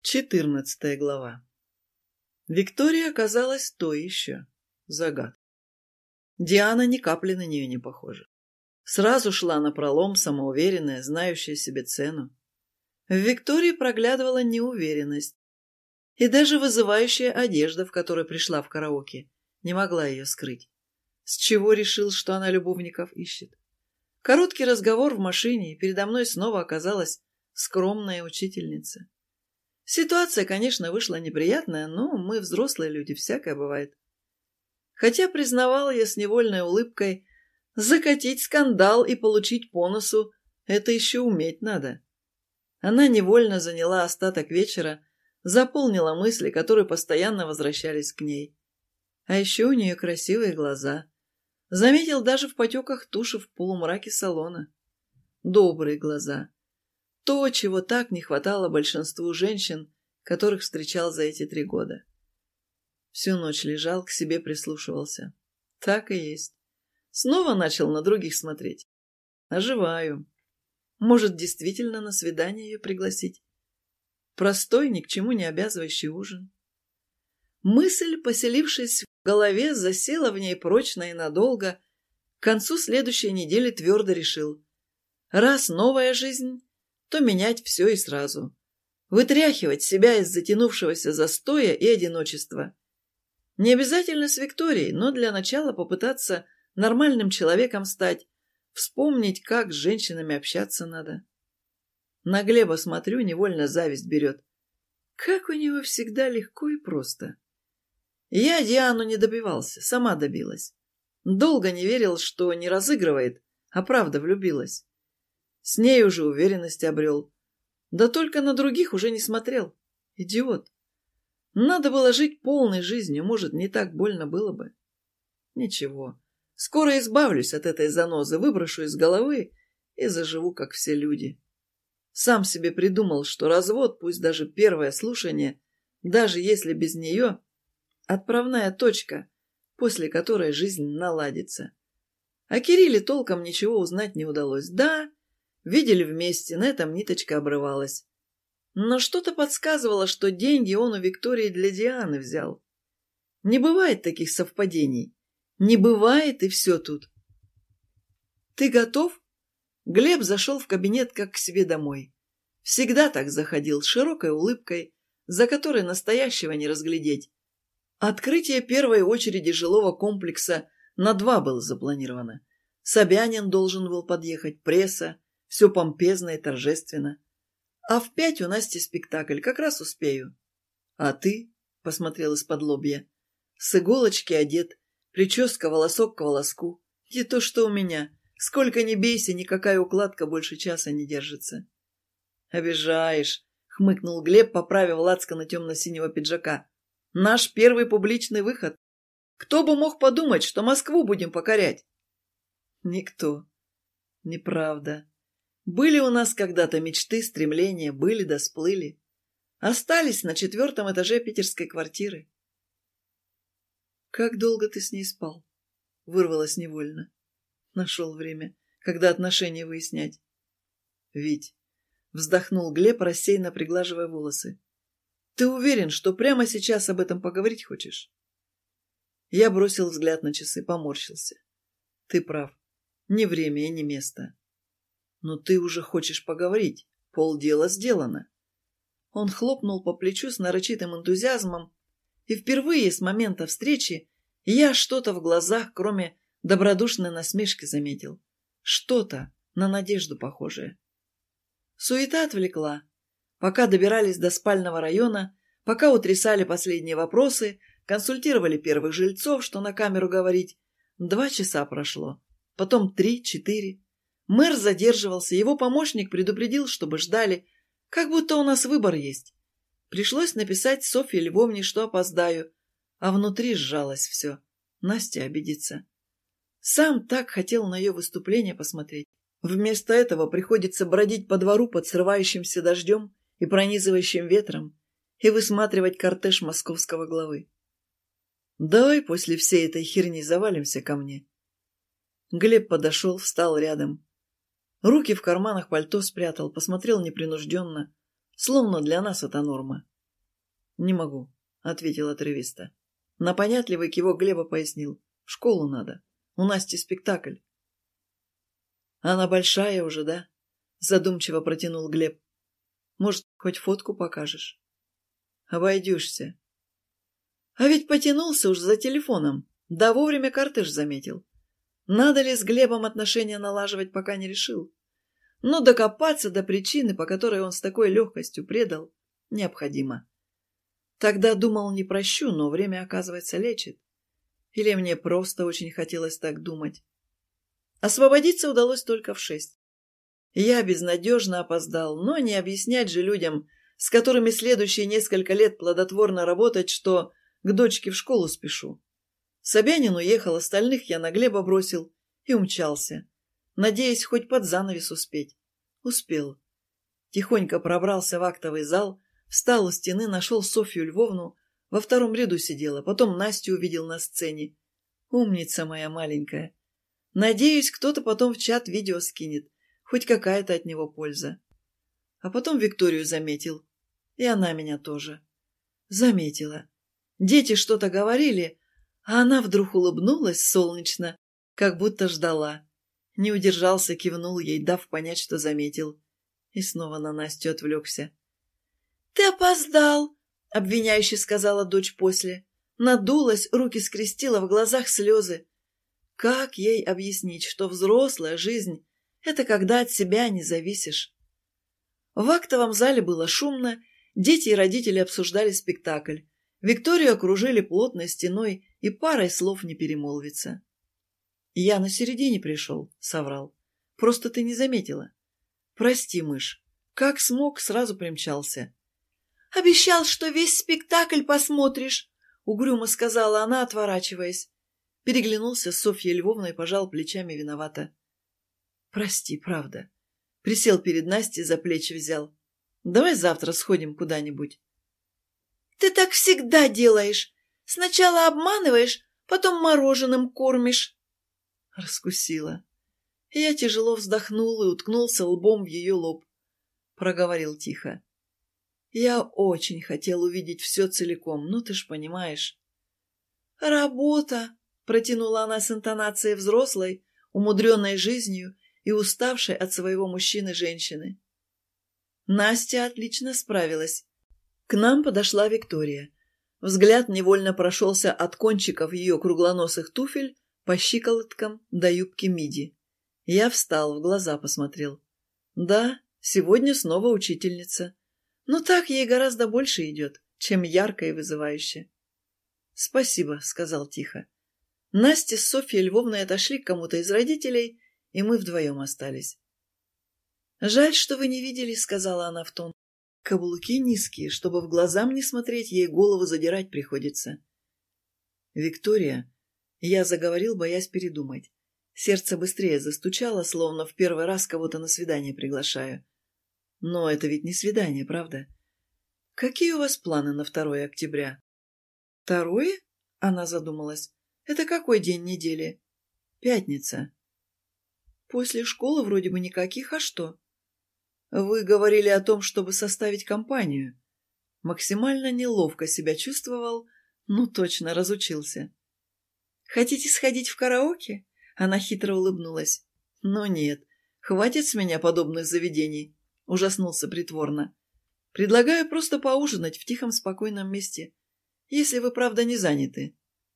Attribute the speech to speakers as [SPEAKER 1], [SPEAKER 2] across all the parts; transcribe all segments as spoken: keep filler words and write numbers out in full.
[SPEAKER 1] Четырнадцатая глава. Виктория оказалась то еще загадкой. Диана ни капли на нее не похожа. Сразу шла напролом, самоуверенная, знающая себе цену. В Виктории проглядывала неуверенность. И даже вызывающая одежда, в которой пришла в караоке, не могла ее скрыть. С чего решил, что она любовников ищет? Короткий разговор в машине, и передо мной снова оказалась скромная учительница. Ситуация, конечно, вышла неприятная, но мы взрослые люди, всякое бывает. Хотя, признавала я с невольной улыбкой, закатить скандал и получить по носу — это еще уметь надо. Она невольно заняла остаток вечера, заполнила мысли, которые постоянно возвращались к ней. А еще у нее красивые глаза. Заметил даже в потеках туши в полумраке салона. Добрые глаза. То, чего так не хватало большинству женщин, которых встречал за эти три года. Всю ночь лежал, к себе прислушивался. Так и есть. Снова начал на других смотреть. Оживаю. Может, действительно на свидание ее пригласить? Простой, ни к чему не обязывающий ужин. Мысль, поселившись в голове, засела в ней прочно и надолго. К концу следующей недели твердо решил. Раз новая жизнь, то менять все и сразу. Вытряхивать себя из затянувшегося застоя и одиночества. Не обязательно с Викторией, но для начала попытаться нормальным человеком стать, вспомнить, как с женщинами общаться надо. На Глеба смотрю, невольно зависть берет. Как у него всегда легко и просто. Я Диану не добивался, сама добилась. Долго не верил, что не разыгрывает, а правда влюбилась. С ней уже уверенность обрел. Да только на других уже не смотрел. Идиот. Надо было жить полной жизнью, может, не так больно было бы. Ничего. Скоро избавлюсь от этой занозы, выброшу из головы и заживу, как все люди. Сам себе придумал, что развод, пусть даже первое слушание, даже если без нее, отправная точка, после которой жизнь наладится. О Кирилле толком ничего узнать не удалось. Да, видели вместе, на этом ниточка обрывалась. Но что-то подсказывало, что деньги он у Виктории для Дианы взял. Не бывает таких совпадений. Не бывает, и все тут. «Ты готов?» Глеб зашел в кабинет как к себе домой. Всегда так заходил, с широкой улыбкой, за которой настоящего не разглядеть. Открытие первой очереди жилого комплекса на два было запланировано. Собянин должен был подъехать, пресса, все помпезно и торжественно. А в пять у Насти спектакль, как раз успею. А ты, — посмотрел из-под лобья, — с иголочки одет, прическа волосок к волоску. Не то что у меня. Сколько ни бейся, никакая укладка больше часа не держится. Обижаешь, — хмыкнул Глеб, поправив лацканы темно-синего пиджака. Наш первый публичный выход. Кто бы мог подумать, что Москву будем покорять? Никто. Неправда. Были у нас когда-то мечты, стремления, были да сплыли. Остались на четвертом этаже питерской квартиры. «Как долго ты с ней спал?» — вырвалось невольно. Нашел время, когда отношения выяснять. «Вить», — вздохнул Глеб, рассеянно приглаживая волосы, — «ты уверен, что прямо сейчас об этом поговорить хочешь?» Я бросил взгляд на часы, поморщился. «Ты прав. Не время и не место. Но ты уже хочешь поговорить. Полдела сделано». Он хлопнул по плечу с нарочитым энтузиазмом, и впервые с момента встречи я что-то в глазах, кроме добродушной насмешки, заметил. Что-то на надежду похожее. Суета отвлекла. Пока добирались до спального района, пока утрясали последние вопросы, консультировали первых жильцов, что на камеру говорить, два часа прошло. Потом три, четыре. Мэр задерживался, его помощник предупредил, чтобы ждали, как будто у нас выбор есть. Пришлось написать Софье Львовне, что опоздаю, а внутри сжалось все. Настя обидится. Сам так хотел на ее выступление посмотреть. Вместо этого приходится бродить по двору под срывающимся дождем и пронизывающим ветром и высматривать кортеж московского главы. Давай после всей этой херни завалимся ко мне. Глеб подошел, встал рядом. Руки в карманах пальто спрятал, посмотрел непринужденно, словно для нас это норма. Не могу, ответил отрывисто. На понятливый кивок Глеба пояснил. В школу надо. У Насти спектакль. Она большая уже, да? Задумчиво протянул Глеб. Может, хоть фотку покажешь? Обойдешься. А ведь потянулся уж за телефоном. Да вовремя кортеж заметил. Надо ли с Глебом отношения налаживать, пока не решил. Но докопаться до причины, по которой он с такой легкостью предал, необходимо. Тогда думал, не прощу, но время, оказывается, лечит. Или мне просто очень хотелось так думать. Освободиться удалось только в шесть. Я безнадежно опоздал, но не объяснять же людям, с которыми следующие несколько лет плодотворно работать, что к дочке в школу спешу. Собянин уехал, остальных я на Глеба бросил и умчался, надеясь хоть под занавес успеть. Успел. Тихонько пробрался в актовый зал, встал у стены, нашел Софью Львовну, во втором ряду сидела, потом Настю увидел на сцене. Умница моя маленькая. Надеюсь, кто-то потом в чат видео скинет, хоть какая-то от него польза. А потом Викторию заметил, и она меня тоже. Заметила. Дети что-то говорили, а она вдруг улыбнулась солнечно, как будто ждала. Не удержался, кивнул ей, дав понять, что заметил. И снова на Настю отвлекся. — Ты опоздал, — обвиняюще сказала дочь после. Надулась, руки скрестила, в глазах слезы. Как ей объяснить, что взрослая жизнь — это когда от себя не зависишь? В актовом зале было шумно, дети и родители обсуждали спектакль. Викторию окружили плотной стеной, и парой слов не перемолвится. «Я на середине пришел», — соврал. «Просто ты не заметила». «Прости, мышь. Как смог, сразу примчался». «Обещал, что весь спектакль посмотришь», — угрюмо сказала она, отворачиваясь. Переглянулся с Софьей Львовной и пожал плечами виновато. «Прости, правда». Присел перед Настей, за плечи взял. «Давай завтра сходим куда-нибудь». «Ты так всегда делаешь. Сначала обманываешь, потом мороженым кормишь». Раскусила. Я тяжело вздохнул и уткнулся лбом в ее лоб. Проговорил тихо. «Я очень хотел увидеть все целиком, ну ты ж понимаешь». «Работа», — протянула она с интонацией взрослой, умудренной жизнью и уставшей от своего мужчины женщины. Настя отлично справилась. К нам подошла Виктория. Взгляд невольно прошелся от кончиков ее круглоносых туфель по щиколоткам до юбки миди. Я встал, в глаза посмотрел. Да, сегодня снова учительница. Но так ей гораздо больше идет, чем ярко и вызывающе. «Спасибо», — сказал тихо. Настя с Софьей Львовной отошли к кому-то из родителей, и мы вдвоем остались. «Жаль, что вы не видели», — сказала она в тон. «Каблуки низкие, чтобы в глаза мне смотреть, ей голову задирать приходится». «Виктория», — я заговорил, боясь передумать. Сердце быстрее застучало, словно в первый раз кого-то на свидание приглашаю. Но это ведь не свидание, правда? Какие у вас планы на второе октября? Второе? Она задумалась. Это какой день недели? Пятница. После школы вроде бы никаких, а что? Вы говорили о том, чтобы составить компанию. Максимально неловко себя чувствовал, но точно разучился. Хотите сходить в караоке? Она хитро улыбнулась. Но нет, хватит с меня подобных заведений. Ужаснулся притворно. Предлагаю просто поужинать в тихом спокойном месте, если вы, правда, не заняты.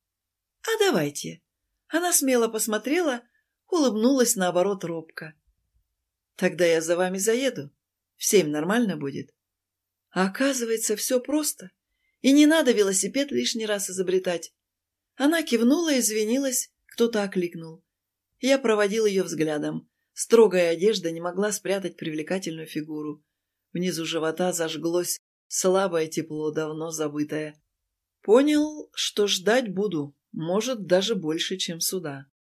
[SPEAKER 1] А давайте. Она смело посмотрела, улыбнулась наоборот робко. Тогда я за вами заеду. В семь нормально будет? А оказывается, все просто. И не надо велосипед лишний раз изобретать. Она кивнула и извинилась, кто-то окликнул. Я проводил ее взглядом. Строгая одежда не могла спрятать привлекательную фигуру. Внизу живота зажглось слабое тепло, давно забытое. Понял, что ждать буду, может, даже больше, чем суда.